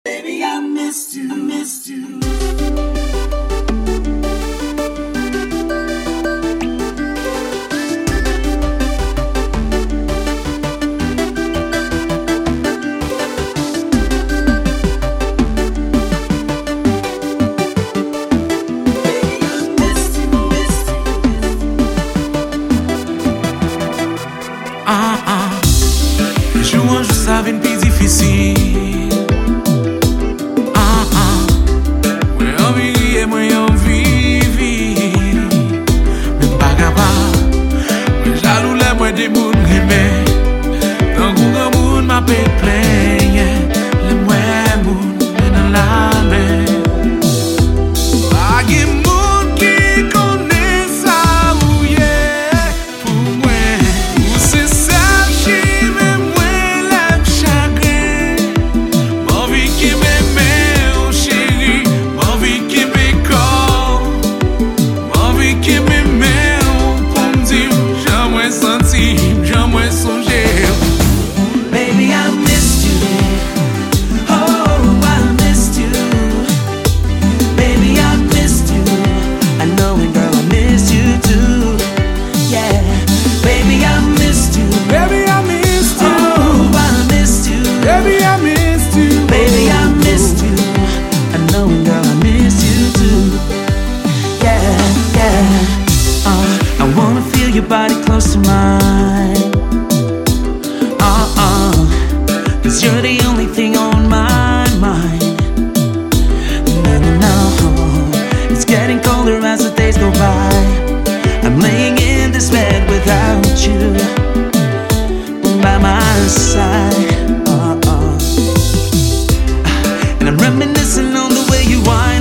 Baby, I missed you, missed you. Jouan jou sa ven pi difisil. Mwen yon viri e mwen yon vivi. Men pa kapab, mwen jalou le mwen de moun reme. Tan kou gen moun ma pe plenye. Le mwen moun men nan la men. Pa gen moun ki kone sa ou ye. Pou mwen, ou se sel chi men mwen lep chagrin. M'envi ki me ou chéri, m'envi ki me kor. M'envi ki me ou pou m'di jan mwen senti, jan mwen sonje. Baby, I missed you. Oh, I missed you. Baby, I missed you. I know it, girl, I missed you too. Yeah. Baby, I missed you. Baby, I missed you. Oh, I missed you. Baby, I missed you. Baby, I missed you. I know it, girl, I missed you too. Yeah, yeah. I wanna feel your body close to mine. Cause you're the only thing on my mind. No, it's getting colder as the days go by. I'm laying in this bed without you by my side. And I'm reminiscing on the way you whine,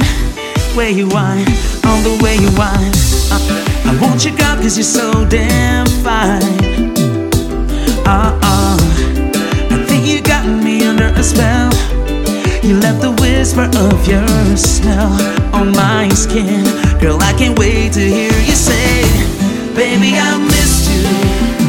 on the way you whine. I want you, girl, cause you're so damn fine. I think you got me under a spell. You left the whisper of your smell on my skin. Girl, I can't wait to hear you say, baby, I missed you.